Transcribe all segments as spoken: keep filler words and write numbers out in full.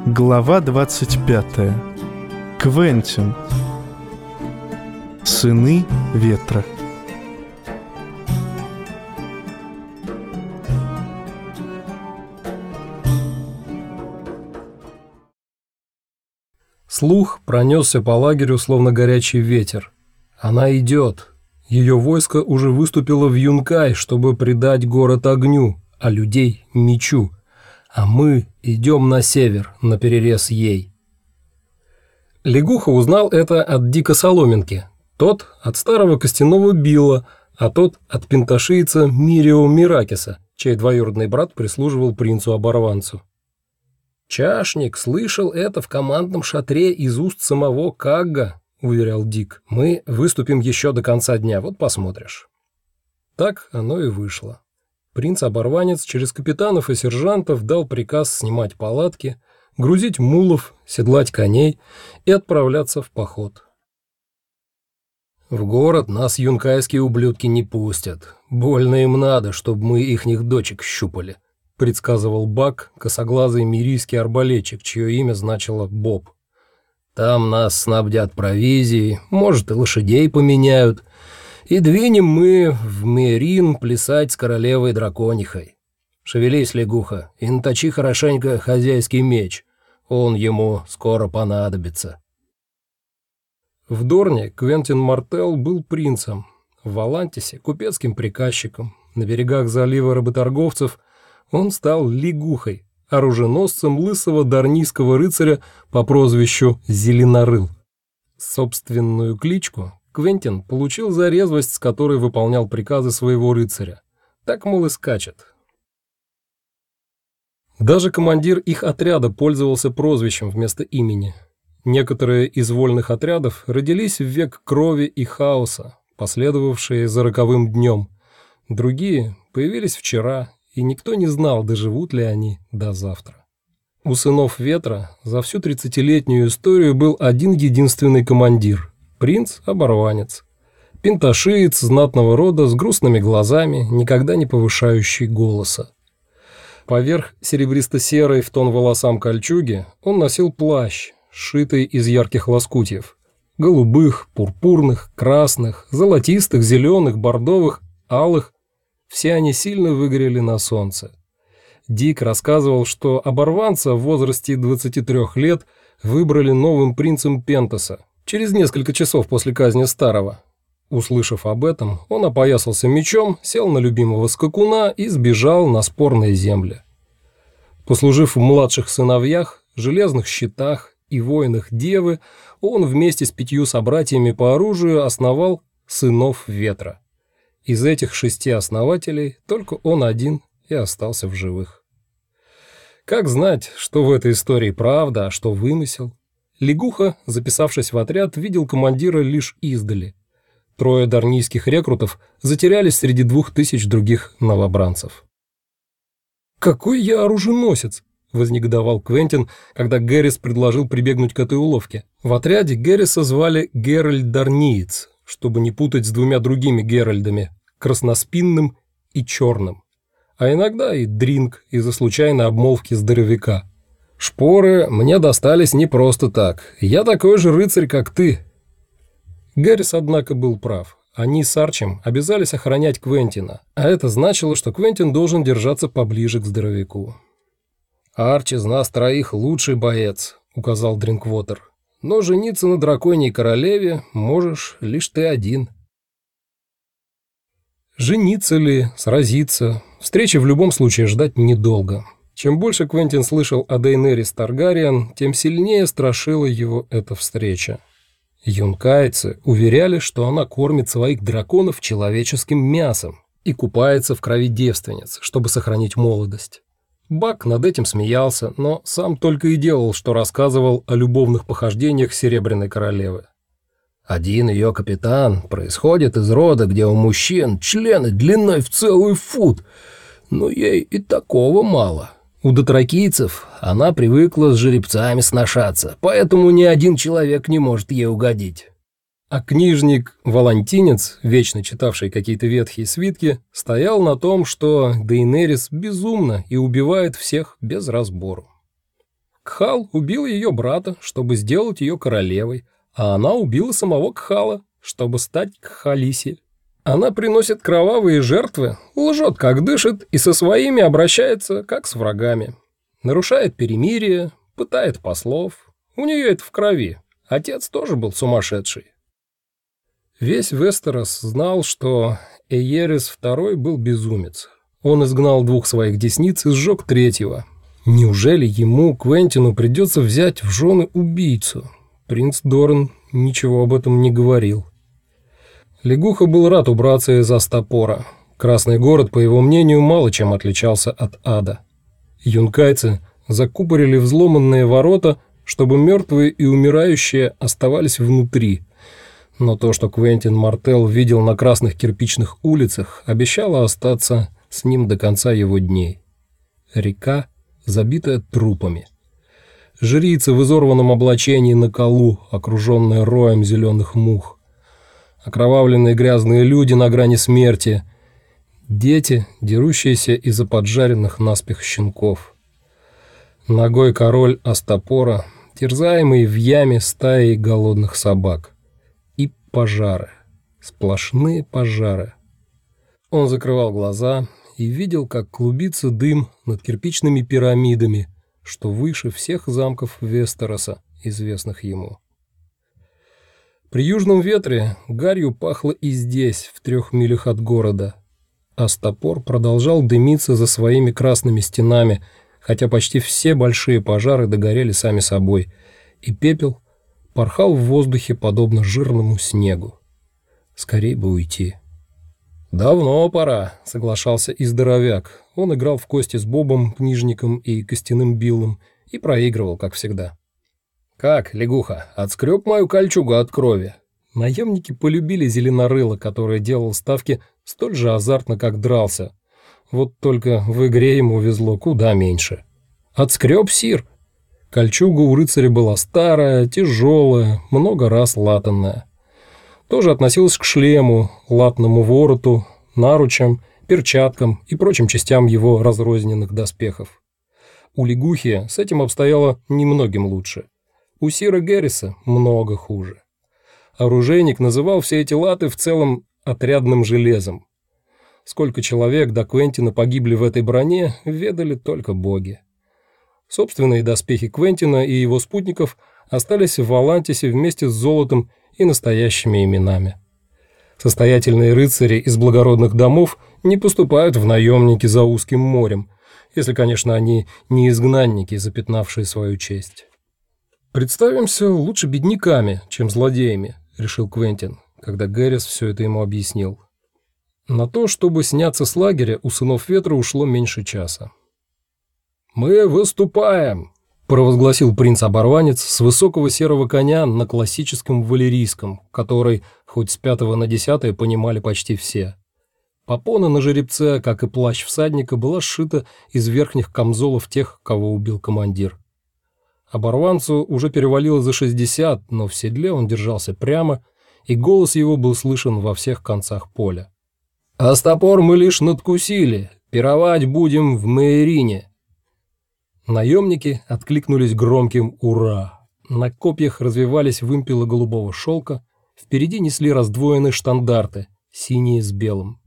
Глава двадцать пятая. Квентин. Сыны ветра. Слух пронесся по лагерю, словно горячий ветер. Она идет. Ее войско уже выступило в Юнкай, чтобы предать город огню, а людей – мечу. А мы идем на север, наперерез ей. Лягуха узнал это от Дика Соломинки. Тот от старого костяного Билла, а тот от пенташийца Мирио Миракиса, чей двоюродный брат прислуживал принцу-оборванцу. «Чашник слышал это в командном шатре из уст самого Кагга», — уверял Дик. «Мы выступим еще до конца дня, вот посмотришь». Так оно и вышло. Принц-оборванец через капитанов и сержантов дал приказ снимать палатки, грузить мулов, седлать коней и отправляться в поход. «В город нас юнкайские ублюдки не пустят. Больно им надо, чтобы мы ихних дочек щупали», — предсказывал Бак, косоглазый мирийский арбалетчик, чье имя значило Боб. «Там нас снабдят провизией, может, и лошадей поменяют, и двинем мы в Мерин плясать с королевой драконихой. Шевелись, лягуха, и наточи хорошенько хозяйский меч, он ему скоро понадобится». В Дорне Квентин Мартел был принцем, в Валантисе – купецким приказчиком, на берегах залива работорговцев он стал лягухой, оруженосцем лысого дарнийского рыцаря по прозвищу Зеленорыл. Собственную кличку Квентин получил за резвость, с которой выполнял приказы своего рыцаря. Так, мол, и скачет. Даже командир их отряда пользовался прозвищем вместо имени. Некоторые из вольных отрядов родились в век крови и хаоса, последовавшие за роковым днем. Другие появились вчера, и никто не знал, доживут ли они до завтра. У сынов ветра за всю тридцатилетнюю историю был один единственный командир – принц-оборванец. Пенташиец знатного рода с грустными глазами, никогда не повышающий голоса. Поверх серебристо-серой в тон волосам кольчуги он носил плащ, сшитый из ярких лоскутьев – голубых, пурпурных, красных, золотистых, зеленых, бордовых, алых. Все они сильно выгорели на солнце. Дик рассказывал, что оборванца в возрасте двадцати трёх лет выбрали новым принцем Пентаса через несколько часов после казни старого. Услышав об этом, он опоясался мечом, сел на любимого скакуна и сбежал на спорные земли. Послужив в младших сыновьях, железных щитах и воинах Девы, он вместе с пятью собратьями по оружию основал сынов ветра. Из этих шести основателей только он один и остался в живых. Как знать, что в этой истории правда, а что вымысел? Лягуха, записавшись в отряд, видел командира лишь издали. Трое дарнийских рекрутов затерялись среди двух тысяч других новобранцев. «Какой я оруженосец!» — вознегодовал Квентин, когда Геррис предложил прибегнуть к этой уловке. В отряде Герриса звали Геральт Дарниец, чтобы не путать с двумя другими Геральдами – Красноспинным и Черным, а иногда и Дринг из-за случайной обмолвки здоровяка. «Шпоры мне достались не просто так. Я такой же рыцарь, как ты». Геррис, однако, был прав. Они с Арчем обязались охранять Квентина, а это значило, что Квентин должен держаться поближе к здоровяку. «Арч из нас троих лучший боец», — указал Дринквотер. «Но жениться на драконьей королеве можешь лишь ты один». Жениться ли, сразиться, встречи в любом случае ждать недолго. Чем больше Квентин слышал о Дейнерис Таргариен, тем сильнее страшила его эта встреча. Юнкайцы уверяли, что она кормит своих драконов человеческим мясом и купается в крови девственниц, чтобы сохранить молодость. Бак над этим смеялся, но сам только и делал, что рассказывал о любовных похождениях Серебряной Королевы. Один ее капитан происходит из рода, где у мужчин члены длиной в целый фут, но ей и такого мало. У дотракийцев она привыкла с жеребцами сношаться, поэтому ни один человек не может ей угодить. А книжник-волантинец, вечно читавший какие-то ветхие свитки, стоял на том, что Дейнерис безумна и убивает всех без разбору. Кхал убил ее брата, чтобы сделать ее королевой, а она убила самого Кхала, чтобы стать Кхалиси. Она приносит кровавые жертвы, лжет, как дышит, и со своими обращается, как с врагами. Нарушает перемирие, пытает послов. У нее это в крови. Отец тоже был сумасшедший. Весь Вестерос знал, что Эйерис второй был безумец. Он изгнал двух своих десниц и сжег третьего. Неужели ему, Квентину, придется взять в жены убийцу? Принц Дорн ничего об этом не говорил. Лягуха был рад убраться из Астапора. Красный город, по его мнению, мало чем отличался от ада. Юнкайцы закупорили взломанные ворота, чтобы мертвые и умирающие оставались внутри. Но то, что Квентин Мартелл видел на красных кирпичных улицах, обещало остаться с ним до конца его дней. Река, забитая трупами. Жрица в изорванном облачении на колу, окруженная роем зеленых мух. Окровавленные грязные люди на грани смерти. Дети, дерущиеся из-за поджаренных наспех щенков. Ногой король Астапора, терзаемый в яме стаей голодных собак. И пожары. Сплошные пожары. Он закрывал глаза и видел, как клубится дым над кирпичными пирамидами, что выше всех замков Вестероса, известных ему. При южном ветре гарью пахло и здесь, в трех милях от города. Астапор продолжал дымиться за своими красными стенами, хотя почти все большие пожары догорели сами собой, и пепел порхал в воздухе, подобно жирному снегу. Скорей бы уйти. «Давно пора», — соглашался и здоровяк. Он играл в кости с Бобом, книжником и костяным Биллом и проигрывал, как всегда. «Как, лягуха, отскреб мою кольчугу от крови?» Наемники полюбили Зеленорыла, который делал ставки столь же азартно, как дрался. Вот только в игре ему везло куда меньше. «Отскреб, сир!» Кольчуга у рыцаря была старая, тяжелая, много раз латанная. Тоже относилась к шлему, латному вороту, наручам, перчаткам и прочим частям его разрозненных доспехов. У лягухи с этим обстояло немногим лучше. У сира Герриса много хуже. Оружейник называл все эти латы в целом отрядным железом. Сколько человек до Квентина погибли в этой броне, ведали только боги. Собственные доспехи Квентина и его спутников остались в Валантисе вместе с золотом и настоящими именами. Состоятельные рыцари из благородных домов не поступают в наемники за узким морем, если, конечно, они не изгнанники, запятнавшие свою честь. «Представимся лучше бедняками, чем злодеями», — решил Квентин, когда Геррис все это ему объяснил. На то, чтобы сняться с лагеря, у сынов ветра ушло меньше часа. «Мы выступаем!» — провозгласил принц-оборванец с высокого серого коня на классическом валерийском, который хоть с пятого на десятое понимали почти все. Попона на жеребце, как и плащ всадника, была сшита из верхних камзолов тех, кого убил командир. Оборванцу уже перевалило за шестьдесят, но в седле он держался прямо, и голос его был слышен во всех концах поля. «Астапор мы лишь надкусили, пировать будем в Мейрине». Наемники откликнулись громким «Ура!». На копьях развивались вымпелы голубого шелка, впереди несли раздвоенные штандарты, синие с белым.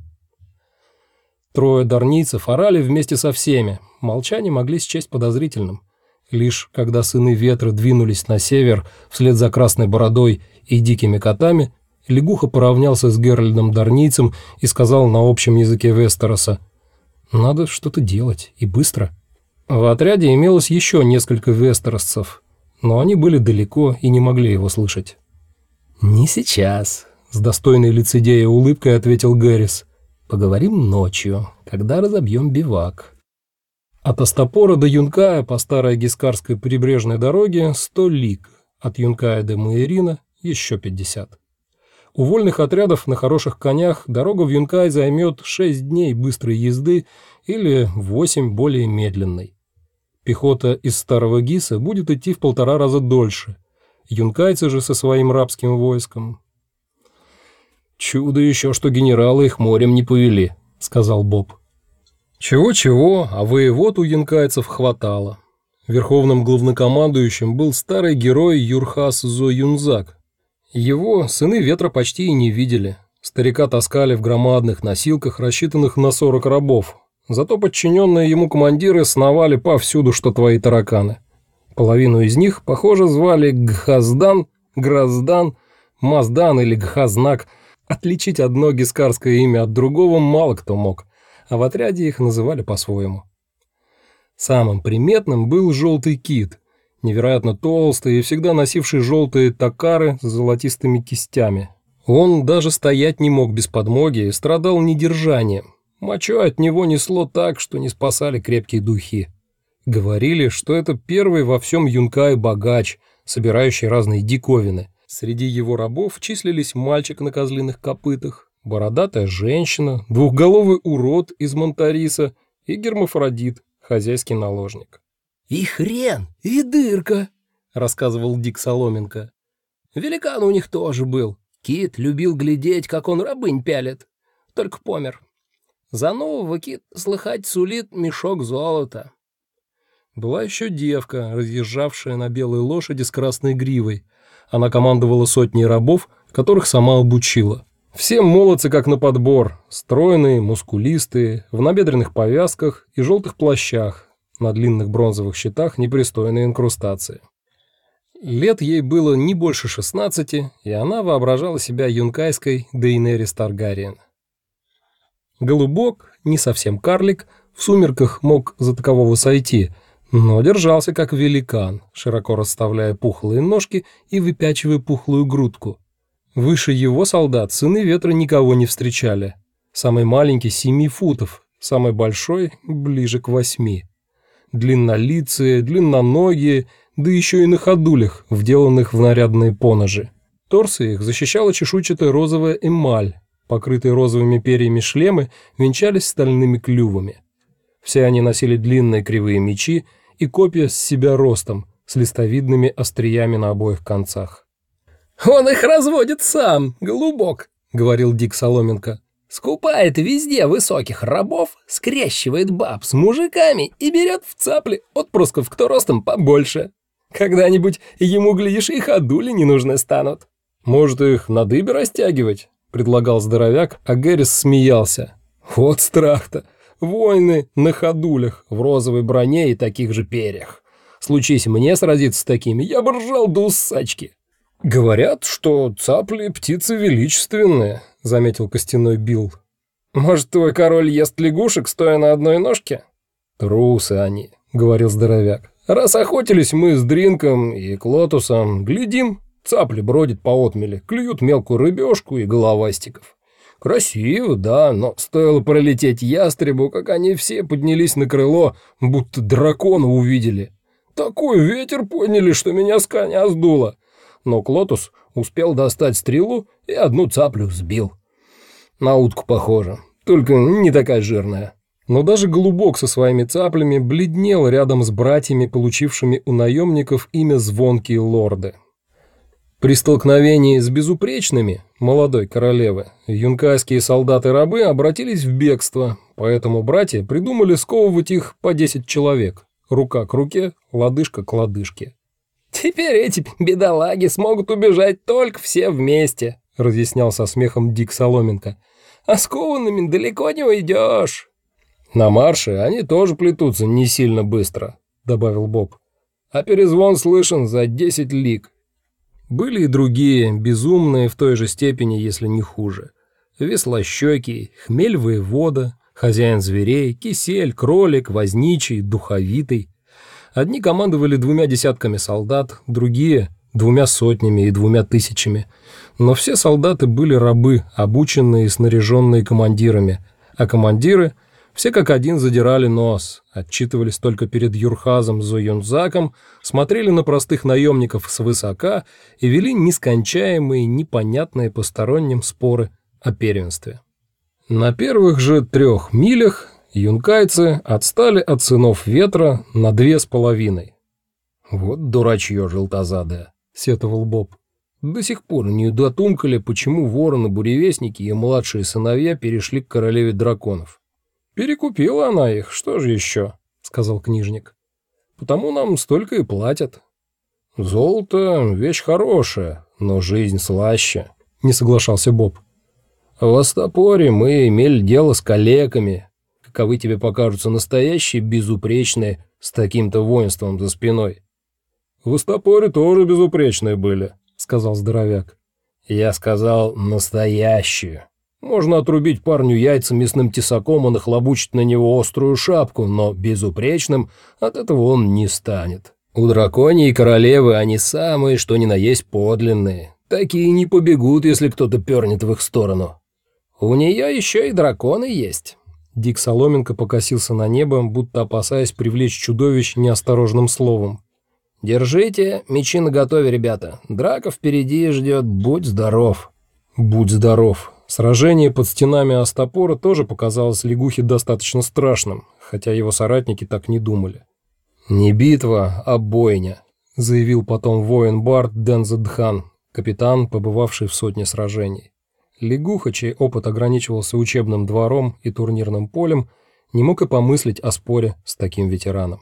Трое дарнийцев орали вместе со всеми, молчание могли счесть подозрительным. Лишь когда сыны ветра двинулись на север вслед за Красной Бородой и Дикими Котами, лягуха поравнялся с Геральдом Дарнийцем и сказал на общем языке Вестероса: «Надо что-то делать, и быстро». В отряде имелось еще несколько вестеросцев, но они были далеко и не могли его слышать. «Не сейчас», — с достойной лицедея улыбкой ответил Геррис. «Поговорим ночью, когда разобьем бивак». От Астапора до Юнкая по старой гискарской прибрежной дороге сто лиг, от Юнкая до Мейрина еще пятьдесят. У вольных отрядов на хороших конях дорога в Юнкай займет шесть дней быстрой езды или восемь более медленной. Пехота из Старого Гиса будет идти в полтора раза дольше, юнкайцы же со своим рабским войском. «Чудо еще, что генералы их морем не повели», — сказал Боб. Чего-чего, а воевод у янкайцев хватало. Верховным главнокомандующим был старый герой Юрхас Зоюнзак. Его сыны ветра почти и не видели. Старика таскали в громадных носилках, рассчитанных на сорок рабов. Зато подчиненные ему командиры сновали повсюду, что твои тараканы. Половину из них, похоже, звали Гхаздан, Граздан, Маздан или Гхазнак. Отличить одно гискарское имя от другого мало кто мог, а в отряде их называли по-своему. Самым приметным был желтый кит, невероятно толстый и всегда носивший желтые токары с золотистыми кистями. Он даже стоять не мог без подмоги и страдал недержанием. Мочой от него несло так, что не спасали крепкие духи. Говорили, что это первый во всем Юнкае богач, собирающий разные диковины. Среди его рабов числились мальчик на козлиных копытах, бородатая женщина, двухголовый урод из Монтариса и гермафродит, хозяйский наложник. «И хрен, и дырка», — рассказывал Дик Соломенко. «Великан у них тоже был. Кит любил глядеть, как он рабынь пялит. Только помер. За нового Кит, слыхать, сулит мешок золота». Была еще девка, разъезжавшая на белой лошади с красной гривой. Она командовала сотней рабов, которых сама обучила. Все молодцы как на подбор, стройные, мускулистые, в набедренных повязках и желтых плащах, на длинных бронзовых щитах непристойные инкрустации. Лет ей было не больше шестнадцати, и она воображала себя юнкайской Дейенерис Таргариен. Голубок, не совсем карлик, в сумерках мог за такового сойти, но держался как великан, широко расставляя пухлые ножки и выпячивая пухлую грудку. Выше его солдат сыны ветра никого не встречали. Самый маленький — семи футов, самый большой — ближе к восьми. Длиннолицые, длинноногие, да еще и на ходулях, вделанных в нарядные поножи. Торсы их защищала чешуйчатая розовая эмаль, покрытые розовыми перьями шлемы венчались стальными клювами. Все они носили длинные кривые мечи и копья с себя ростом, с листовидными остриями на обоих концах. «Он их разводит сам, голубок», — говорил Дик Соломенко. «Скупает везде высоких рабов, скрещивает баб с мужиками и берет в цапли отпрысков, кто ростом побольше. Когда-нибудь ему, глядишь, и ходули не нужны станут». «Может, их на дыбе растягивать?» — предлагал здоровяк, а Гэрис смеялся. «Вот страх-то! Войны на ходулях, в розовой броне и таких же перьях. Случись мне сразиться с такими, я бы ржал до усачки». «Говорят, что цапли птицы величественные», — заметил костяной Билл. «Может, твой король ест лягушек, стоя на одной ножке?» «Трусы они», — говорил здоровяк. «Раз охотились мы с Дринком и Клотусом, глядим, цапли бродят по отмели, клюют мелкую рыбешку и головастиков. Красиво, да, но стоило пролететь ястребу, как они все поднялись на крыло, будто дракона увидели. Такой ветер подняли, что меня с коня сдуло. Но Клотус успел достать стрелу и одну цаплю сбил. На утку похоже, только не такая жирная». Но даже голубок со своими цаплями бледнел рядом с братьями, получившими у наемников имя «Звонкие лорды». При столкновении с безупречными молодой королевы юнкайские солдаты-рабы обратились в бегство, поэтому братья придумали сковывать их по десять человек, рука к руке, лодыжка к лодыжке. «Теперь эти бедолаги смогут убежать только все вместе», — разъяснял со смехом Дик Соломенко. «А скованными далеко не уйдешь». «На марше они тоже плетутся не сильно быстро», — добавил Боб. «А перезвон слышен за десять лиг». Были и другие, безумные в той же степени, если не хуже. Веслощекий, хмель воевода, хозяин зверей, кисель, кролик, возничий, духовитый. Одни командовали двумя десятками солдат, другие — двумя сотнями и двумя тысячами. Но все солдаты были рабы, обученные и снаряженные командирами, а командиры — все как один задирали нос, отчитывались только перед Юрхазом Зоюнзаком, смотрели на простых наемников свысока и вели нескончаемые, непонятные посторонним споры о первенстве. На первых же трех милях юнкайцы отстали от сынов ветра на две с половиной. «Вот дурачье желтозадое», — сетовал Боб. «До сих пор не дотумкали, почему вороны-буревестники и младшие сыновья перешли к королеве драконов». «Перекупила она их, что же еще?» — сказал книжник. потому нам столько и платят. Золото — вещь хорошая, но жизнь слаще, — не соглашался Боб. В Астапоре мы имели дело с калеками, каковы тебе покажутся настоящие, безупречные, с таким-то воинством за спиной. В Астапоре тоже безупречные были, — сказал здоровяк. Я сказал настоящие. Можно отрубить парню яйца мясным тесаком и нахлобучить на него острую шапку, но безупречным от этого он не станет. У драконьей королевы они самые, что ни на есть подлинные. Такие не побегут, если кто-то пернет в их сторону. У нее еще и драконы есть. Дик Соломенко покосился на небо, будто опасаясь привлечь чудовищ неосторожным словом. «Держите мечи наготове, ребята. Драка впереди ждет. Будь здоров». «Будь здоров». Сражение под стенами Астапора тоже показалось лягухе достаточно страшным, хотя его соратники так не думали. «Не битва, а бойня», — заявил потом воин-бард Дензедхан, капитан, побывавший в сотне сражений. Лягуха, чей опыт ограничивался учебным двором и турнирным полем, не мог и помыслить о споре с таким ветераном.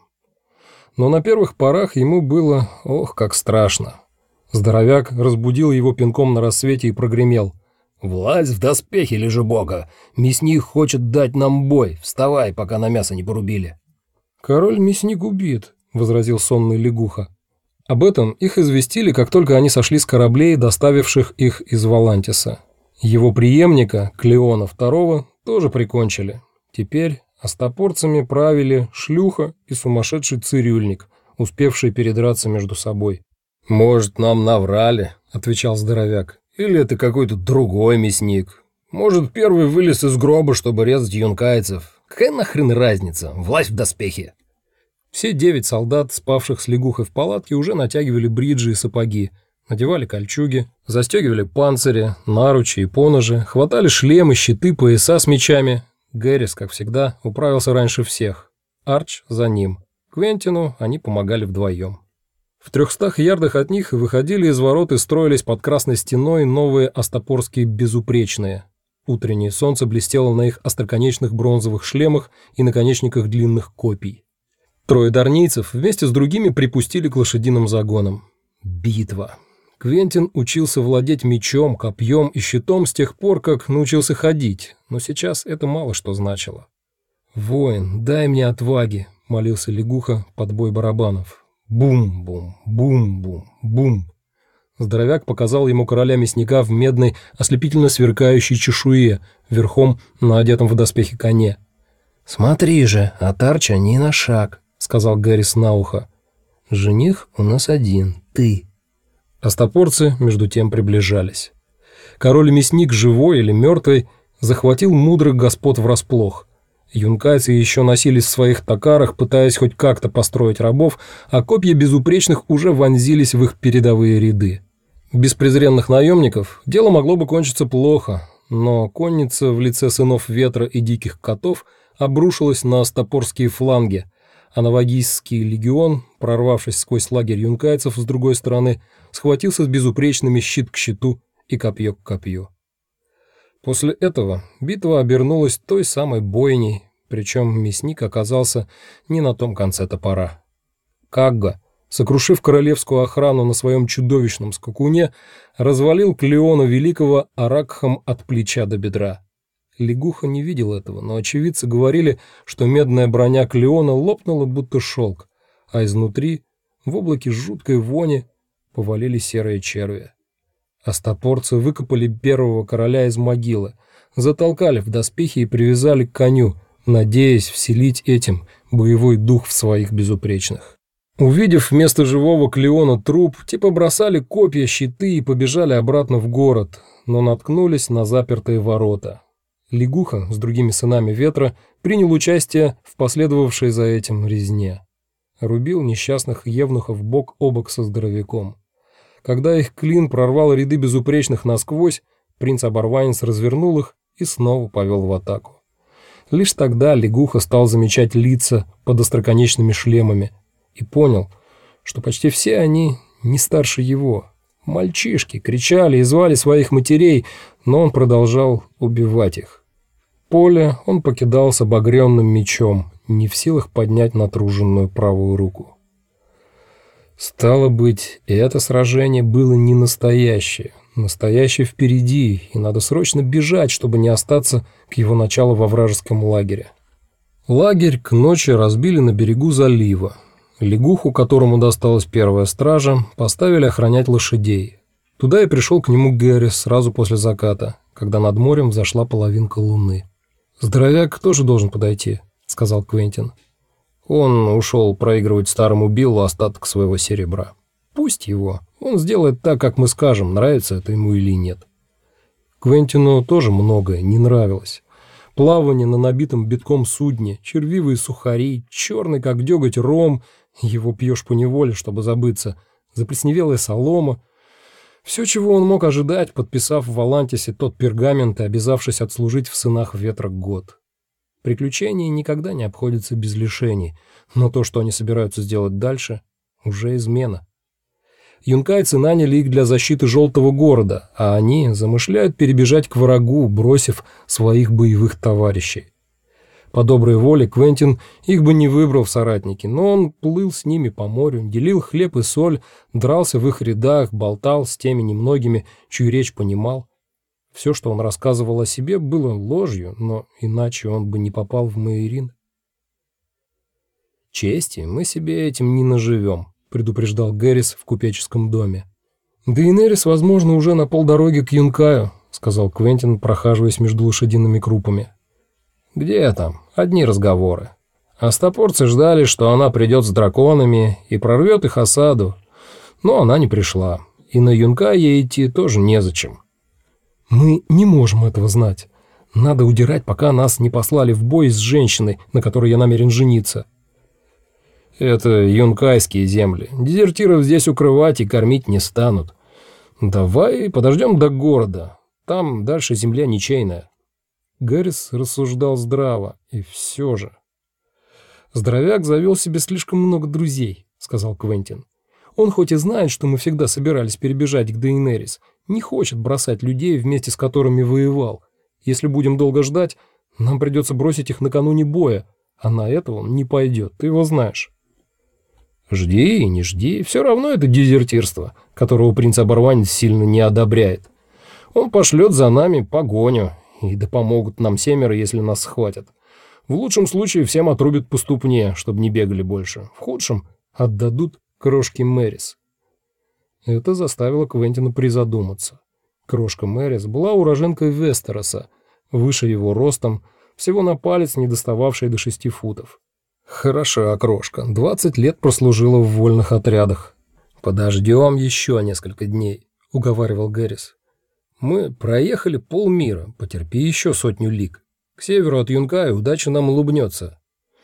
Но на первых порах ему было, ох, как страшно. Здоровяк разбудил его пинком на рассвете и прогремел. «Влазь в доспехи, лежебока! Мясник хочет дать нам бой! Вставай, пока на мясо не порубили!» «Король-мясник убит», — возразил сонный лягуха. Об этом их известили, как только они сошли с кораблей, доставивших их из Валантиса. Его преемника, Клеона второго, тоже прикончили. Теперь астапорцами правили шлюха и сумасшедший цирюльник, успевшие передраться между собой. «Может, нам наврали», — отвечал здоровяк. «Или это какой-то другой мясник. Может, первый вылез из гроба, чтобы резать юнкайцев. Какая нахрен разница? Влазь в доспехи!» Все девять солдат, спавших с лягухой в палатке, уже натягивали бриджи и сапоги, надевали кольчуги, застегивали панцири, наручи и поножи, хватали шлемы, щиты, пояса с мечами. Гэрис, как всегда, управился раньше всех. Арч за ним. Квентину они помогали вдвоем. В трехстах ярдах от них выходили из ворот и строились под красной стеной новые астапорские безупречные. Утреннее солнце блестело на их остроконечных бронзовых шлемах и наконечниках длинных копий. Трое дарнийцев вместе с другими припустили к лошадиным загонам. Битва. Квентин учился владеть мечом, копьем и щитом с тех пор, как научился ходить, но сейчас это мало что значило. «Воин, дай мне отваги», — молился лягуха под бой барабанов. Бум-бум, бум-бум, бум. Здоровяк показал ему короля мясника в медной, ослепительно сверкающей чешуе, верхом на одетом в доспехи коне. «Смотри же, от Арча ни на шаг», — сказал Гэрис на ухо. «Жених у нас один, ты». Астапорцы между тем приближались. Король-мясник, живой или мертвый, захватил мудрых господ врасплох. Юнкайцы еще носились в своих токарах, пытаясь хоть как-то построить рабов, а копья безупречных уже вонзились в их передовые ряды. Без презренных наемников дело могло бы кончиться плохо, но конница в лице сынов ветра и диких котов обрушилась на астапорские фланги, а новогийский легион, прорвавшись сквозь лагерь юнкайцев с другой стороны, схватился с безупречными щит к щиту и копье к копью. После этого битва обернулась той самой бойней, причем мясник оказался не на том конце топора. Кагга, сокрушив королевскую охрану на своем чудовищном скакуне, развалил Клеона Великого аракхом от плеча до бедра. Лягуха не видел этого, но очевидцы говорили, что медная броня Клеона лопнула будто шелк, а изнутри, в облаке жуткой вони, повалили серые черви. Астапорцы выкопали первого короля из могилы, затолкали в доспехи и привязали к коню, надеясь вселить этим боевой дух в своих безупречных. Увидев вместо живого Клеона труп, те побросали копья, щиты и побежали обратно в город, но наткнулись на запертые ворота. Лягуха с другими сынами ветра принял участие в последовавшей за этим резне. Рубил несчастных евнухов бок о бок со здоровяком. Когда их клин прорвал ряды безупречных насквозь, принц-оборванец развернул их и снова повел в атаку. Лишь тогда лягуха стал замечать лица под остроконечными шлемами и понял, что почти все они не старше его. Мальчишки кричали и звали своих матерей, но он продолжал убивать их. Поле он покидал с обогренным мечом, не в силах поднять натруженную правую руку. Стало быть, и это сражение было не настоящее. Настоящее впереди, и надо срочно бежать, чтобы не остаться к его началу во вражеском лагере. Лагерь к ночи разбили на берегу залива. Лягуху, которому досталась первая стража, поставили охранять лошадей. Туда и пришел к нему Гэрис сразу после заката, когда над морем взошла половинка луны. «Здоровяк тоже должен подойти», — сказал Квентин. Он ушел проигрывать старому Биллу остаток своего серебра. Пусть его. Он сделает так, как мы скажем, нравится это ему или нет. Квентину тоже многое не нравилось. Плавание на набитом битком судне, червивые сухари, черный как деготь ром, его пьешь поневоле, чтобы забыться, заплесневелая солома. Все, чего он мог ожидать, подписав в Алантисе тот пергамент и обязавшись отслужить в сынах ветра год. Приключения никогда не обходятся без лишений, но то, что они собираются сделать дальше, уже измена. Юнкайцы наняли их для защиты Желтого города, а они замышляют перебежать к врагу, бросив своих боевых товарищей. По доброй воле Квентин их бы не выбрал в соратники, но он плыл с ними по морю, делил хлеб и соль, дрался в их рядах, болтал с теми немногими, чью речь понимал. Все, что он рассказывал о себе, было ложью, но иначе он бы не попал в Моэрин. «Чести мы себе этим не наживем», — предупреждал Гэрис в купеческом доме. «Дейенерис, возможно, уже на полдороги к Юнкаю», — сказал Квентин, прохаживаясь между лошадиными крупами. «Где там? Одни разговоры. Остопорцы ждали, что она придет с драконами и прорвет их осаду, но она не пришла, и на Юнкай ей идти тоже незачем». «Мы не можем этого знать. Надо удирать, пока нас не послали в бой с женщиной, на которой я намерен жениться». «Это юнкайские земли. Дезертиров здесь укрывать и кормить не станут. Давай подождем до города. Там дальше земля ничейная». Гэрис рассуждал здраво, и все же. «Здоровяк завел себе слишком много друзей», — сказал Квентин. «Он хоть и знает, что мы всегда собирались перебежать к Дейенерис, не хочет бросать людей, вместе с которыми воевал. Если будем долго ждать, нам придется бросить их накануне боя, а на это он не пойдет, ты его знаешь». «Жди и не жди, все равно это дезертирство, которого принц-оборванец сильно не одобряет. Он пошлет за нами погоню, и да помогут нам семеро, если нас схватят. В лучшем случае всем отрубят по ступне, чтобы не бегали больше. В худшем отдадут крошке Мэрис». Это заставило Квентина призадуматься. Крошка Мэрис была уроженкой Вестероса, выше его ростом, всего на палец, не достававшей до шести футов. Хороша крошка, двадцать лет прослужила в вольных отрядах. «Подождем еще несколько дней», — уговаривал Гэрис. «Мы проехали полмира, потерпи еще сотню лиг. К северу от Юнкая удача нам улыбнется».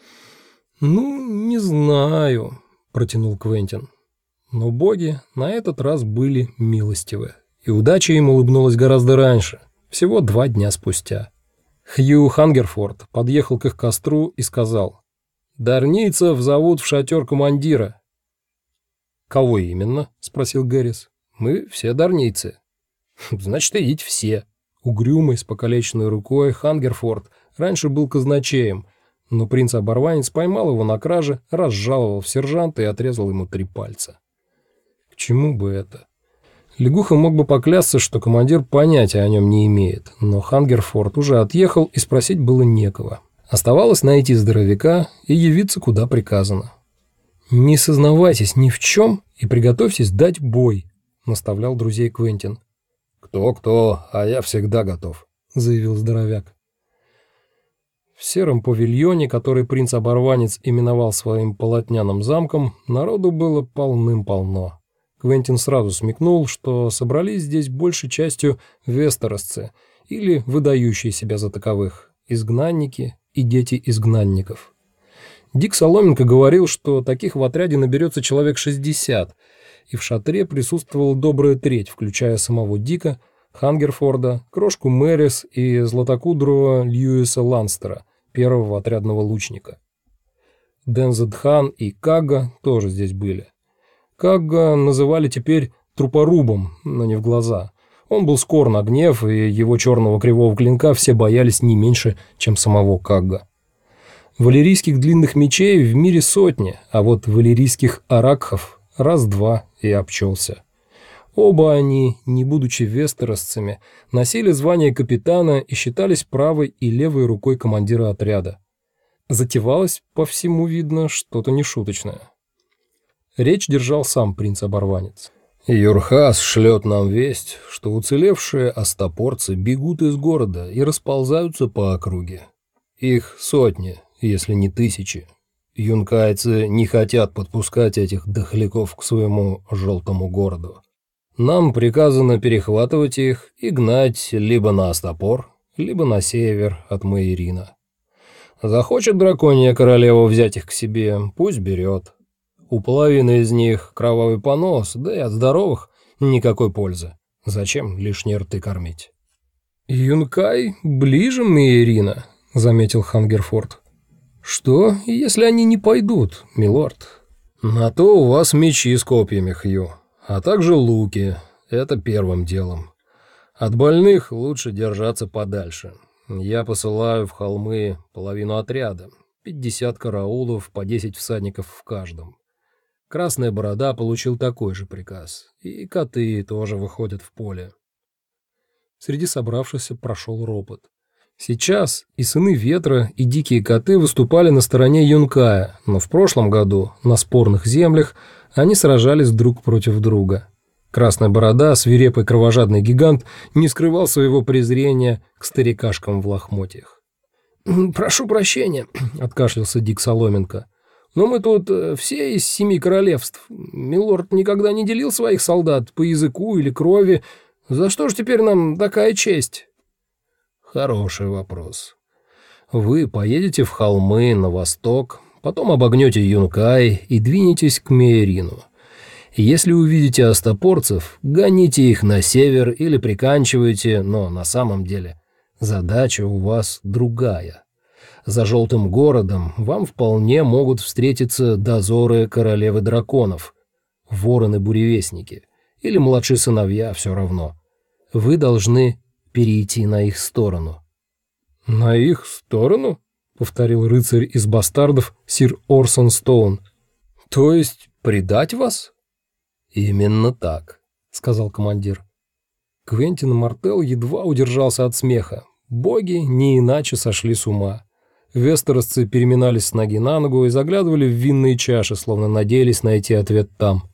«Ну, не знаю», — протянул Квентин. Но боги на этот раз были милостивы, и удача им улыбнулась гораздо раньше, всего два дня спустя. Хью Хангерфорд подъехал к их костру и сказал: «Дарнийцев зовут в шатер командира». «Кого именно?» — спросил Гэрис. «Мы все дарнийцы». «Значит, идите все». Угрюмый, с покалеченной рукой Хангерфорд раньше был казначеем, но принц-оборванец поймал его на краже, разжаловал в сержанта и отрезал ему три пальца. К чему бы это? Лягуха мог бы поклясться, что командир понятия о нем не имеет, но Хангерфорд уже отъехал, и спросить было некого. Оставалось найти здоровяка и явиться, куда приказано. «Не сознавайтесь ни в чем и приготовьтесь дать бой», — наставлял друзей Квентин. «Кто-кто, а я всегда готов», — заявил здоровяк. В сером павильоне, который принц-оборванец именовал своим полотняным замком, народу было полным-полно. Квентин сразу смекнул, что собрались здесь большей частью вестеросцы или выдающие себя за таковых, изгнанники и дети изгнанников. Дик Соломенко говорил, что таких в отряде наберется человек шестьдесят, и в шатре присутствовала добрая треть, включая самого Дика, Хангерфорда, крошку Мэрис и златокудрого Льюиса Ланстера, первого отрядного лучника. Дензедхан и Кагга тоже здесь были. Кагга называли теперь трупорубом, но не в глаза. Он был скор на гнев, и его черного кривого клинка все боялись не меньше, чем самого Кагга. Валерийских длинных мечей в мире сотни, а вот валерийских аракхов Раз-два и обчелся. Оба они, не будучи вестеросцами, носили звание капитана и считались правой и левой рукой командира отряда. Затевалось, по всему видно, что-то нешуточное. Речь держал сам принц-оборванец. «Юрхас шлет нам весть, что уцелевшие остопорцы бегут из города и расползаются по округе. Их сотни, если не тысячи. Юнкайцы не хотят подпускать этих дохляков к своему желтому городу. Нам приказано перехватывать их и гнать либо на Остопор, либо на север от Маирина. Захочет драконья королева взять их к себе, пусть берет. У половины из них кровавый понос, да и от здоровых никакой пользы. Зачем лишние рты кормить?» «Юнкай ближе Маирина», — заметил Хангерфорд. «Что, если они не пойдут, милорд?» «На то у вас мечи с копьями, Хью, а также луки. Это первым делом. От больных лучше держаться подальше. Я посылаю в холмы половину отряда, пятьдесят караулов, по десять всадников в каждом. Красная Борода получил такой же приказ, и коты тоже выходят в поле». Среди собравшихся прошел ропот. Сейчас и сыны ветра, и дикие коты выступали на стороне Юнкая, но в прошлом году на спорных землях они сражались друг против друга. Красная Борода, свирепый кровожадный гигант, не скрывал своего презрения к старикашкам в лохмотьях. «Прошу прощения», — откашлялся Дик Соломенко, — «но мы тут все из семи королевств. Милорд никогда не делил своих солдат по языку или крови. За что ж теперь нам такая честь?» «Хороший вопрос. Вы поедете в холмы на восток, потом обогнете Юнкай и двинетесь к Мейрину. Если увидите остопорцев, гоните их на север или приканчивайте, но на самом деле задача у вас другая. За желтым городом вам вполне могут встретиться дозоры королевы драконов, вороны-буревестники или младшие сыновья, все равно. Вы должны перейти на их сторону». «На их сторону?» — повторил рыцарь из бастардов сир Орсон Стоун. «То есть предать вас?» «Именно так», — сказал командир. Квентин Мартелл едва удержался от смеха. Боги не иначе сошли с ума. Вестеросцы переминались с ноги на ногу и заглядывали в винные чаши, словно надеялись найти ответ там.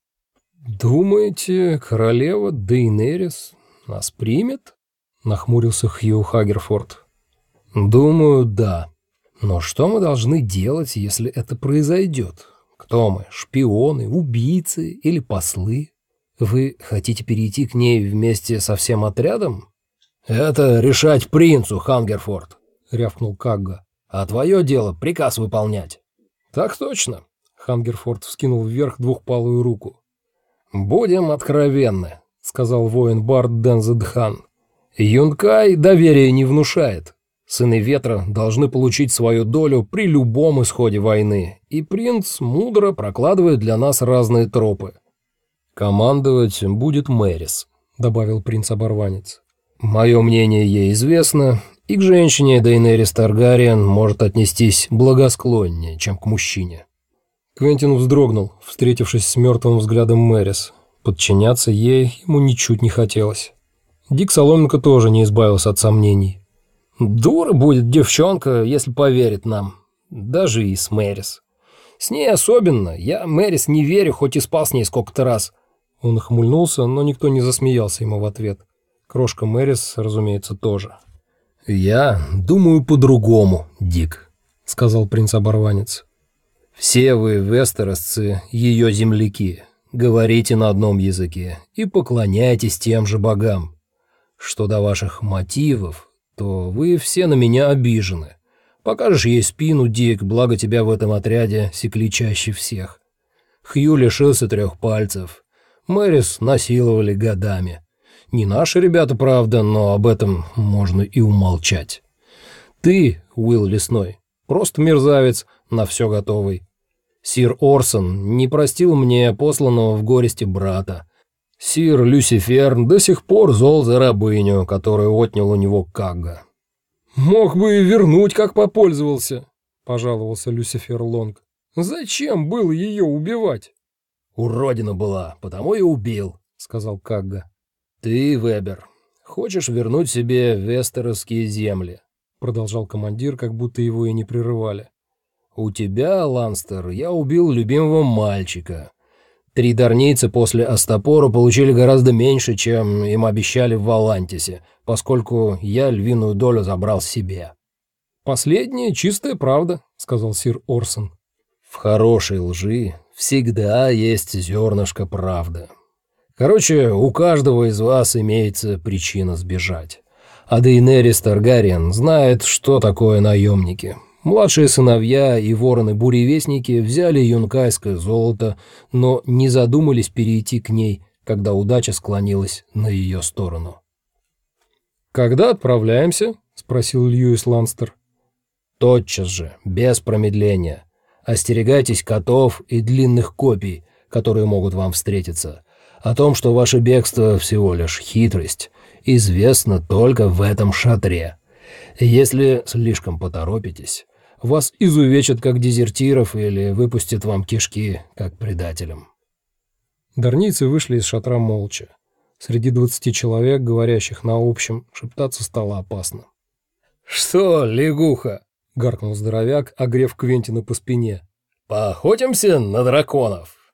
«Думаете, королева Дейнерис нас примет?» — нахмурился Хью Хагерфорд. «Думаю, да. Но что мы должны делать, если это произойдет? Кто мы, шпионы, убийцы или послы? Вы хотите перейти к ней вместе со всем отрядом?» «Это решать принцу, Хангерфорд», — рявкнул Кагга. «А твое дело — приказ выполнять». «Так точно», — Хангерфорд вскинул вверх двухпалую руку. «Будем откровенны», — сказал воин-бард Дензедхан. «Юнкай доверия не внушает. Сыны ветра должны получить свою долю при любом исходе войны, и принц мудро прокладывает для нас разные тропы». «Командовать будет Мэрис», — добавил принц-оборванец. «Мое мнение ей известно, и к женщине Дейнерис Таргариен может отнестись благосклоннее, чем к мужчине». Квентин вздрогнул, встретившись с мертвым взглядом Мэрис. Подчиняться ей ему ничуть не хотелось. Дик Соломенко тоже не избавился от сомнений. «Дура будет девчонка, если поверит нам. Даже и с Мэрис. С ней особенно. Я Мэрис не верю, хоть и спал с ней сколько-то раз». Он охмыльнулся, но никто не засмеялся ему в ответ. Крошка Мэрис, разумеется, тоже. «Я думаю по-другому, Дик», — сказал принц-оборванец. «Все вы, вестеросцы, ее земляки, говорите на одном языке и поклоняйтесь тем же богам. Что до ваших мотивов, то вы все на меня обижены. Покажешь ей спину, Дик, благо тебя в этом отряде секли чаще всех. Хью лишился трех пальцев. Мэрис насиловали годами. Не наши ребята, правда, но об этом можно и умолчать. Ты, Уилл Лесной, просто мерзавец, на все готовый. Сир Орсон не простил мне посланного в горести брата. Сир Люцифер до сих пор зол за рабыню, которую отнял у него Кагга». «Мог бы и вернуть, как попользовался», — пожаловался Люцифер Лонг. «Зачем было ее убивать?» «Уродина была, потому и убил», — сказал Кагга. «Ты, Вебер, хочешь вернуть себе вестеровские земли?» — продолжал командир, как будто его и не прерывали. «У тебя, Ланстер, я убил любимого мальчика. Три дарнийца после Астапора получили гораздо меньше, чем им обещали в Валантисе, поскольку я львиную долю забрал себе». «Последняя чистая правда», — сказал сир Орсон. «В хорошей лжи всегда есть зернышко правды. Короче, у каждого из вас имеется причина сбежать. А Дейнерис Таргариен знает, что такое наемники. Младшие сыновья и вороны-буревестники взяли юнкайское золото, но не задумались перейти к ней, когда удача склонилась на ее сторону». «Когда отправляемся?» — спросил Льюис Ланстер. «Тотчас же, без промедления. Остерегайтесь котов и длинных копий, которые могут вам встретиться. О том, что ваше бегство всего лишь хитрость, известно только в этом шатре. Если слишком поторопитесь, вас изувечат как дезертиров или выпустят вам кишки как предателям». Дарнийцы вышли из шатра молча. Среди двадцати человек, говорящих на общем, шептаться стало опасно. «Что, лягуха?» — гаркнул здоровяк, огрев Квентина по спине. «Поохотимся на драконов?»